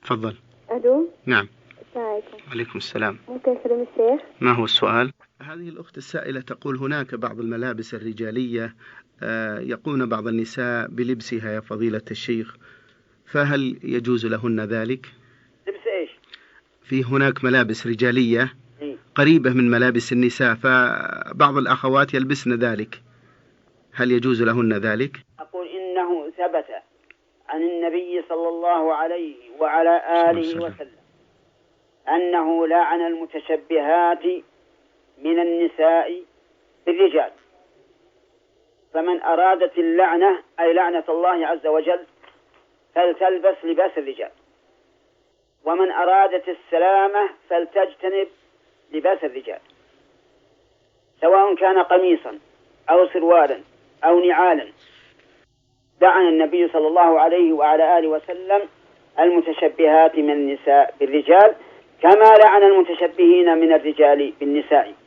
تفضل. ألو. نعم. السلام عليكم. وعليكم السلام. ممكن أكلم الشيخ؟ ما هو السؤال؟ هذه الأخت السائلة تقول هناك بعض الملابس الرجالية يقوم بعض النساء بلبسها يا فضيلة الشيخ، فهل يجوز لهن ذلك؟ لبس إيش؟ في هناك ملابس رجالية قريبة من ملابس النساء، فبعض الأخوات يلبسن ذلك، هل يجوز لهن ذلك؟ أقول إنه ثبت عن النبي صلى الله عليه وعلى آله وسلم أنه لعن المتشبهات من النساء بالرجال، فمن أرادت اللعنة أي لعنة الله عز وجل فلتلبس لباس الرجال، ومن أرادت السلامة فلتجتنب لباس الرجال، سواء كان قميصا أو سروالا أو نعالا. لعن النبي صلى الله عليه وعلى آله وسلم المتشبهات من النساء بالرجال كما لعن المتشبهين من الرجال بالنساء.